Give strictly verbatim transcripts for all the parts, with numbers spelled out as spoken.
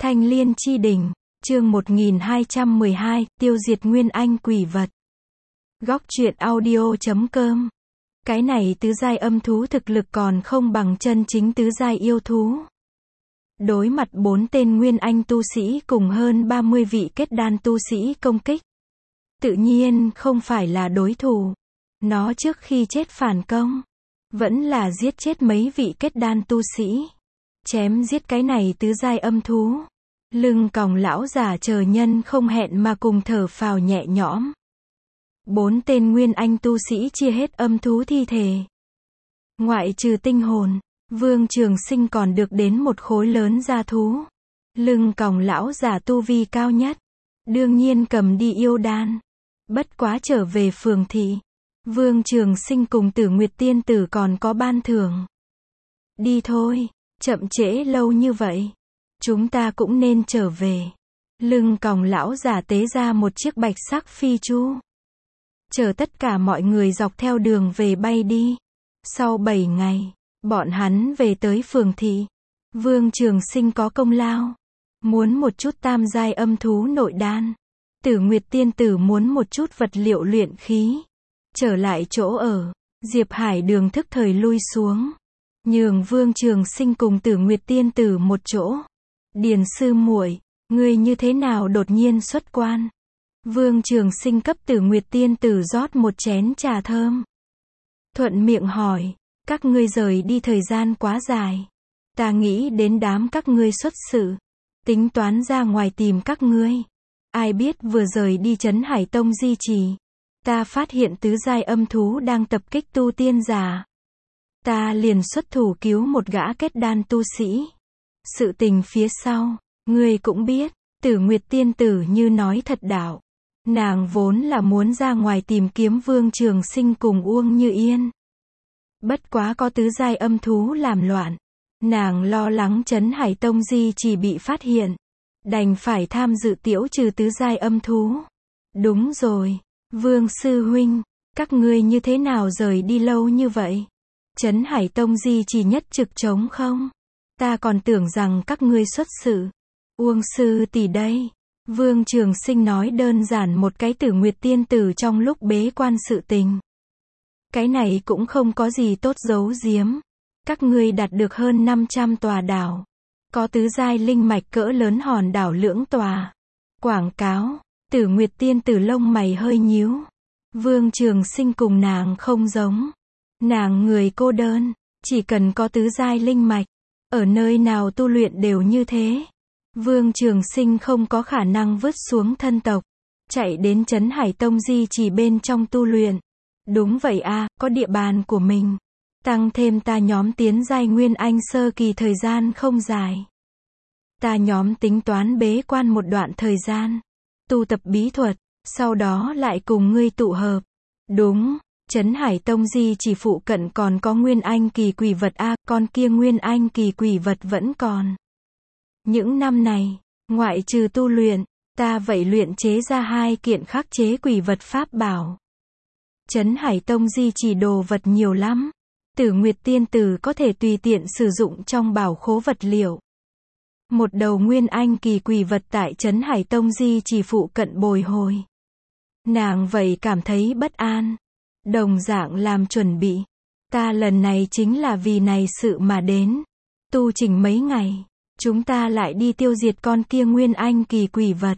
Thanh Liên Chi Đỉnh, chương một nghìn hai trăm mười hai, tiêu diệt nguyên anh quỷ vật. Góc truyện audio chấm com. Cái này tứ giai âm thú thực lực còn không bằng chân chính tứ giai yêu thú. Đối mặt bốn tên nguyên anh tu sĩ cùng hơn ba mươi vị kết đan tu sĩ công kích, tự nhiên không phải là đối thủ. Nó trước khi chết phản công, vẫn là giết chết mấy vị kết đan tu sĩ. Chém giết cái này tứ giai âm thú. Lưng còng lão già chờ nhân không hẹn mà cùng thở phào nhẹ nhõm. Bốn tên nguyên anh tu sĩ chia hết âm thú thi thể. Ngoại trừ tinh hồn, Vương Trường Sinh còn được đến một khối lớn gia thú. Lưng còng lão già tu vi cao nhất, đương nhiên cầm đi yêu đan. Bất quá trở về phường thị, Vương Trường Sinh cùng Tử Nguyệt Tiên Tử còn có ban thưởng. Đi thôi, chậm trễ lâu như vậy, chúng ta cũng nên trở về. Lưng còng lão già tế ra một chiếc bạch sắc phi chu, chở tất cả mọi người dọc theo đường về bay đi. Sau bảy ngày, bọn hắn về tới phường thị. Vương Trường Sinh có công lao, muốn một chút tam giai âm thú nội đan. Tử Nguyệt Tiên Tử muốn một chút vật liệu luyện khí. Trở lại chỗ ở, Diệp Hải Đường thức thời lui xuống, nhường Vương Trường Sinh cùng Tử Nguyệt Tiên Tử một chỗ. Điền sư muội, ngươi như thế nào đột nhiên xuất quan? Vương Trường Sinh cấp Tử Nguyệt Tiên Tử rót một chén trà thơm. Thuận miệng hỏi, các ngươi rời đi thời gian quá dài. Ta nghĩ đến đám các ngươi xuất sự, tính toán ra ngoài tìm các ngươi. Ai biết vừa rời đi Trấn Hải Tông di trì, ta phát hiện tứ giai âm thú đang tập kích tu tiên giả. Ta liền xuất thủ cứu một gã kết đan tu sĩ. Sự tình phía sau, ngươi cũng biết. Tử Nguyệt Tiên Tử như nói thật đạo. Nàng vốn là muốn ra ngoài tìm kiếm Vương Trường Sinh cùng Uông Như Yên. Bất quá có tứ giai âm thú làm loạn, nàng lo lắng Trấn Hải Tông di chỉ bị phát hiện, đành phải tham dự tiễu trừ tứ giai âm thú. Đúng rồi, Vương sư huynh, các ngươi như thế nào rời đi lâu như vậy? Trấn Hải Tông di chỉ nhất trực trống không? Ta còn tưởng rằng các ngươi xuất sự. Uông sư tỷ đây. Vương Trường Sinh nói đơn giản một cái Tử Nguyệt Tiên Tử trong lúc bế quan sự tình. Cái này cũng không có gì tốt giấu giếm. Các ngươi đạt được hơn năm trăm tòa đảo. Có tứ giai linh mạch cỡ lớn hòn đảo lưỡng tòa. Quảng cáo, Tử Nguyệt Tiên Tử lông mày hơi nhíu. Vương Trường Sinh cùng nàng không giống. Nàng người cô đơn, chỉ cần có tứ giai linh mạch, ở nơi nào tu luyện đều như thế. Vương Trường Sinh không có khả năng vứt xuống thân tộc, chạy đến Trấn Hải Tông di chỉ bên trong tu luyện. Đúng vậy a, có địa bàn của mình. Tăng thêm ta nhóm tiến giai nguyên anh sơ kỳ thời gian không dài. Ta nhóm tính toán bế quan một đoạn thời gian, tu tập bí thuật, sau đó lại cùng ngươi tụ hợp. Đúng, Trấn Hải Tông di chỉ phụ cận còn có nguyên anh kỳ quỷ vật a, con kia nguyên anh kỳ quỷ vật vẫn còn. Những năm này, ngoại trừ tu luyện, ta vậy luyện chế ra hai kiện khắc chế quỷ vật pháp bảo. Trấn Hải Tông di chỉ đồ vật nhiều lắm. Tử Nguyệt Tiên Tử có thể tùy tiện sử dụng trong bảo khố vật liệu. Một đầu nguyên anh kỳ quỷ vật tại Trấn Hải Tông di chỉ phụ cận bồi hồi. Nàng vậy cảm thấy bất an. Đồng dạng làm chuẩn bị. Ta lần này chính là vì này sự mà đến. Tu chỉnh mấy ngày, chúng ta lại đi tiêu diệt con kia nguyên anh kỳ quỷ vật.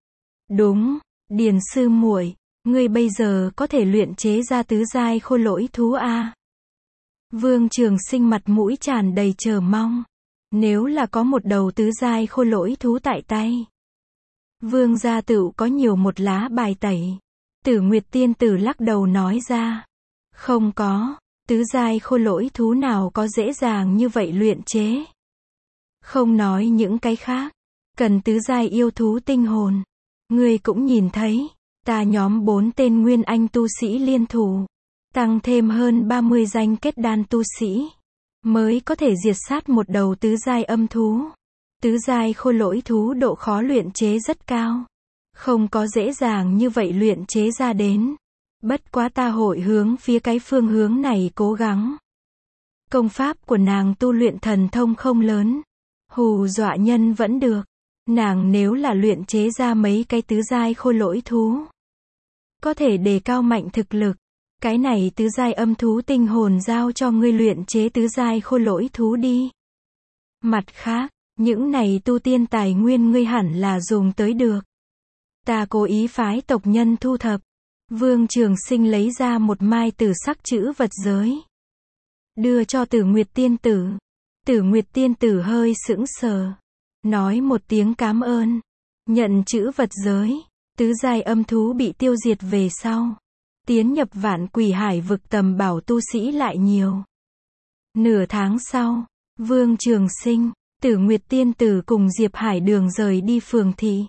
Đúng, Điền sư muội, ngươi bây giờ có thể luyện chế ra tứ giai khôi lỗi thú a? Vương Trường Sinh mặt mũi tràn đầy chờ mong. Nếu là có một đầu tứ giai khôi lỗi thú tại tay, Vương gia tựu có nhiều một lá bài tẩy. Tử Nguyệt Tiên Tử lắc đầu nói ra, không có, tứ giai khôi lỗi thú nào có dễ dàng như vậy luyện chế. Không nói những cái khác, cần tứ giai yêu thú tinh hồn. Ngươi cũng nhìn thấy, ta nhóm bốn tên nguyên anh tu sĩ liên thủ, tăng thêm hơn ba mươi danh kết đan tu sĩ, mới có thể diệt sát một đầu tứ giai âm thú. Tứ giai khôi lỗi thú độ khó luyện chế rất cao, không có dễ dàng như vậy luyện chế ra đến. Bất quá ta hội hướng phía cái phương hướng này cố gắng. Công pháp của nàng tu luyện thần thông không lớn, hù dọa nhân vẫn được. Nàng nếu là luyện chế ra mấy cái tứ giai khôi lỗi thú, có thể đề cao mạnh thực lực. Cái này tứ giai âm thú tinh hồn giao cho ngươi luyện chế tứ giai khôi lỗi thú đi. Mặt khác, những này tu tiên tài nguyên ngươi hẳn là dùng tới được. Ta cố ý phái tộc nhân thu thập. Vương Trường Sinh lấy ra một mai tử sắc chữ vật giới, đưa cho Tử Nguyệt tiên tử. Tử Nguyệt tiên tử hơi sững sờ, nói một tiếng cám ơn, nhận chữ vật giới. Tứ giai âm thú bị tiêu diệt về sau, tiến nhập Vạn Quỷ Hải vực tầm bảo tu sĩ lại nhiều. Nửa tháng sau, Vương Trường Sinh, Tử Nguyệt tiên tử cùng Diệp Hải Đường rời đi phường thị,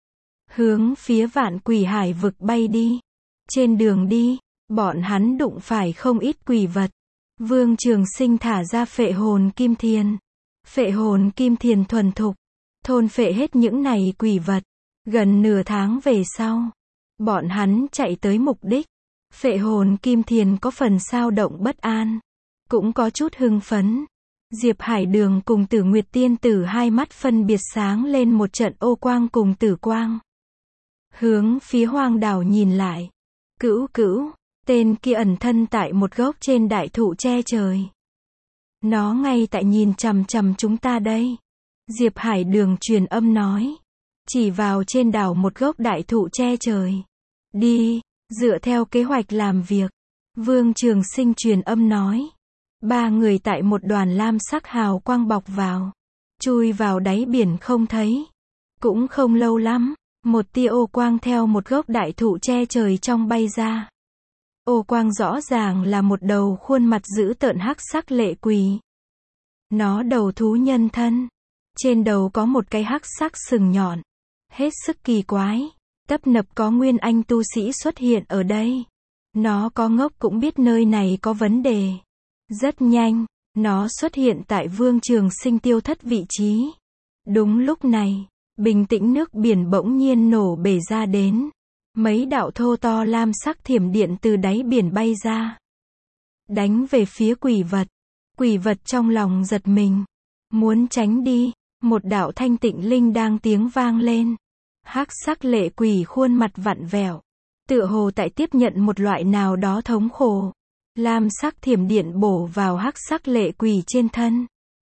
hướng phía Vạn Quỷ Hải vực bay đi. Trên đường đi, bọn hắn đụng phải không ít quỷ vật. Vương Trường Sinh thả ra phệ hồn kim thiền. Phệ hồn kim thiền thuần thục, thôn phệ hết những này quỷ vật. Gần nửa tháng về sau, bọn hắn chạy tới mục đích. Phệ hồn kim thiền có phần sao động bất an, cũng có chút hưng phấn. Diệp Hải Đường cùng Tử Nguyệt tiên tử hai mắt phân biệt sáng lên một trận ô quang cùng tử quang. Hướng phía hoang đảo nhìn lại. Cữu cữu, tên kia ẩn thân tại một gốc trên đại thụ che trời. Nó ngay tại nhìn chằm chằm chúng ta đây. Diệp Hải Đường truyền âm nói. Chỉ vào trên đảo một gốc đại thụ che trời. Đi, dựa theo kế hoạch làm việc. Vương Trường Sinh truyền âm nói. Ba người tại một đoàn lam sắc hào quang bọc vào. Chui vào đáy biển không thấy. Cũng không lâu lắm, một tia ô quang theo một gốc đại thụ che trời trong bay ra. Ô quang rõ ràng là một đầu khuôn mặt dữ tợn hắc sắc lệ quỷ. Nó đầu thú nhân thân. Trên đầu có một cái hắc sắc sừng nhọn. Hết sức kỳ quái. Tấp nập có nguyên anh tu sĩ xuất hiện ở đây. Nó có ngốc cũng biết nơi này có vấn đề. Rất nhanh, nó xuất hiện tại Vương Trường Sinh tiêu thất vị trí. Đúng lúc này, bình tĩnh nước biển bỗng nhiên nổ bể ra đến. Mấy đạo thô to lam sắc thiểm điện từ đáy biển bay ra. Đánh về phía quỷ vật. Quỷ vật trong lòng giật mình. Muốn tránh đi, một đạo thanh tịnh linh đang tiếng vang lên. Hắc sắc lệ quỷ khuôn mặt vặn vẹo. Tựa hồ tại tiếp nhận một loại nào đó thống khổ. Lam sắc thiểm điện bổ vào hắc sắc lệ quỷ trên thân.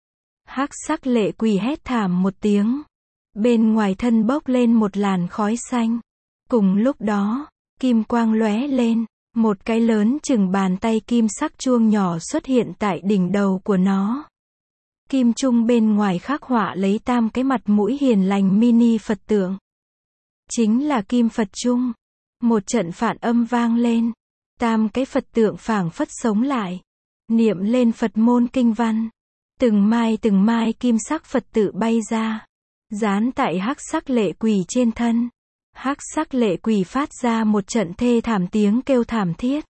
Hắc sắc lệ quỷ hét thảm một tiếng. Bên ngoài thân bốc lên một làn khói xanh. Cùng lúc đó, kim quang lóe lên, một cái lớn chừng bàn tay kim sắc chuông nhỏ xuất hiện tại đỉnh đầu của nó. Kim trung bên ngoài khắc họa lấy tam cái mặt mũi hiền lành mini Phật tượng. Chính là kim Phật trung. Một trận phản âm vang lên. Tam cái Phật tượng phảng phất sống lại. Niệm lên Phật môn kinh văn. Từng mai từng mai kim sắc Phật tự bay ra. Dán tại hắc sắc lệ quỷ trên thân. Hắc sắc lệ quỷ phát ra một trận thê thảm tiếng kêu thảm thiết.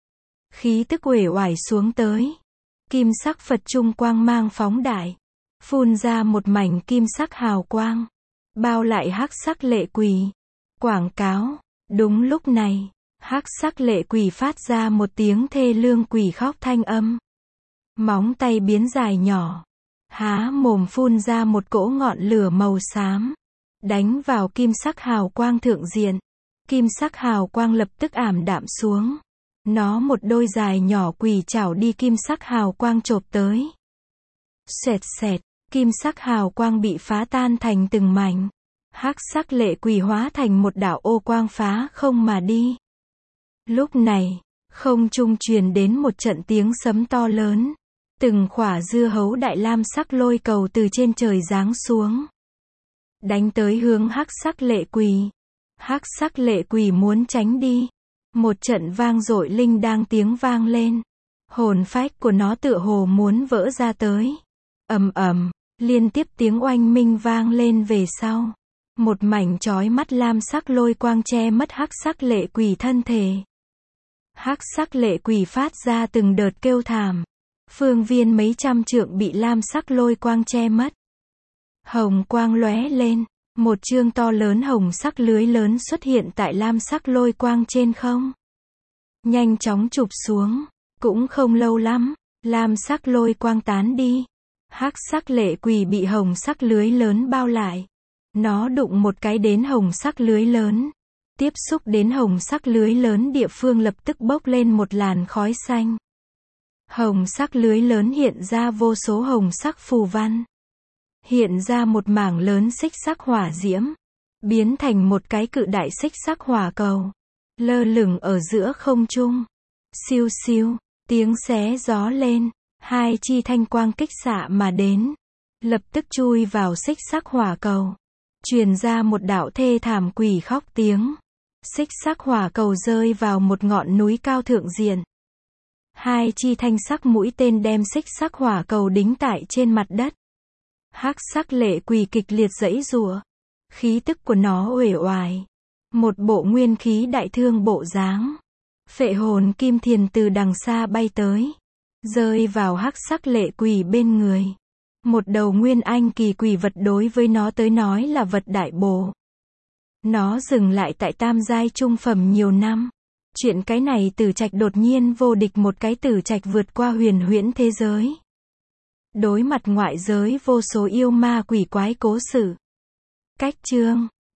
Khí tức uể oải xuống tới. Kim sắc Phật trung quang mang phóng đại. Phun ra một mảnh kim sắc hào quang. Bao lại hắc sắc lệ quỷ. Quảng cáo. Đúng lúc này, hắc sắc lệ quỷ phát ra một tiếng thê lương quỷ khóc thanh âm. Móng tay biến dài nhỏ. Há mồm phun ra một cỗ ngọn lửa màu xám. Đánh vào kim sắc hào quang thượng diện. Kim sắc hào quang lập tức ảm đạm xuống. Nó một đôi dài nhỏ quỷ chảo đi kim sắc hào quang chộp tới. Xoẹt xẹt, kim sắc hào quang bị phá tan thành từng mảnh. Hắc sắc lệ quỷ hóa thành một đạo ô quang phá không mà đi. Lúc này, không trung truyền đến một trận tiếng sấm to lớn. Từng khỏa dưa hấu đại lam sắc lôi cầu từ trên trời giáng xuống. Đánh tới hướng hắc sắc lệ quỷ. Hắc sắc lệ quỷ muốn tránh đi. Một trận vang dội linh đang tiếng vang lên. Hồn phách của nó tựa hồ muốn vỡ ra tới. Ầm ầm, liên tiếp tiếng oanh minh vang lên về sau. Một mảnh chói mắt lam sắc lôi quang che mất hắc sắc lệ quỷ thân thể. Hắc sắc lệ quỷ phát ra từng đợt kêu thảm. Phương viên mấy trăm trượng bị lam sắc lôi quang che mất. Hồng quang lóe lên, một chương to lớn hồng sắc lưới lớn xuất hiện tại lam sắc lôi quang trên không. Nhanh chóng chụp xuống, cũng không lâu lắm, lam sắc lôi quang tán đi. Hắc sắc lệ quỷ bị hồng sắc lưới lớn bao lại. Nó đụng một cái đến hồng sắc lưới lớn. Tiếp xúc đến hồng sắc lưới lớn địa phương lập tức bốc lên một làn khói xanh. Hồng sắc lưới lớn hiện ra vô số hồng sắc phù văn. Hiện ra một mảng lớn xích sắc hỏa diễm. Biến thành một cái cự đại xích sắc hỏa cầu. Lơ lửng ở giữa không trung. Siêu siêu, tiếng xé gió lên. Hai chi thanh quang kích xạ mà đến. Lập tức chui vào xích sắc hỏa cầu. Truyền ra một đạo thê thảm quỷ khóc tiếng. Xích sắc hỏa cầu rơi vào một ngọn núi cao thượng diện. Hai chi thanh sắc mũi tên đem xích sắc hỏa cầu đính tại trên mặt đất. Hắc sắc lệ quỷ kịch liệt giãy giụa. Khí tức của nó uể oải. Một bộ nguyên khí đại thương bộ dáng. Phệ hồn kim thiền từ đằng xa bay tới. Rơi vào hắc sắc lệ quỷ bên người. Một đầu nguyên anh kỳ quỷ vật đối với nó tới nói là vật đại bổ. Nó dừng lại tại tam giai trung phẩm nhiều năm. Chuyện cái này Tử Trạch đột nhiên vô địch một cái Tử Trạch vượt qua huyền huyễn thế giới. Đối mặt ngoại giới vô số yêu ma quỷ quái cố sự. Cách chương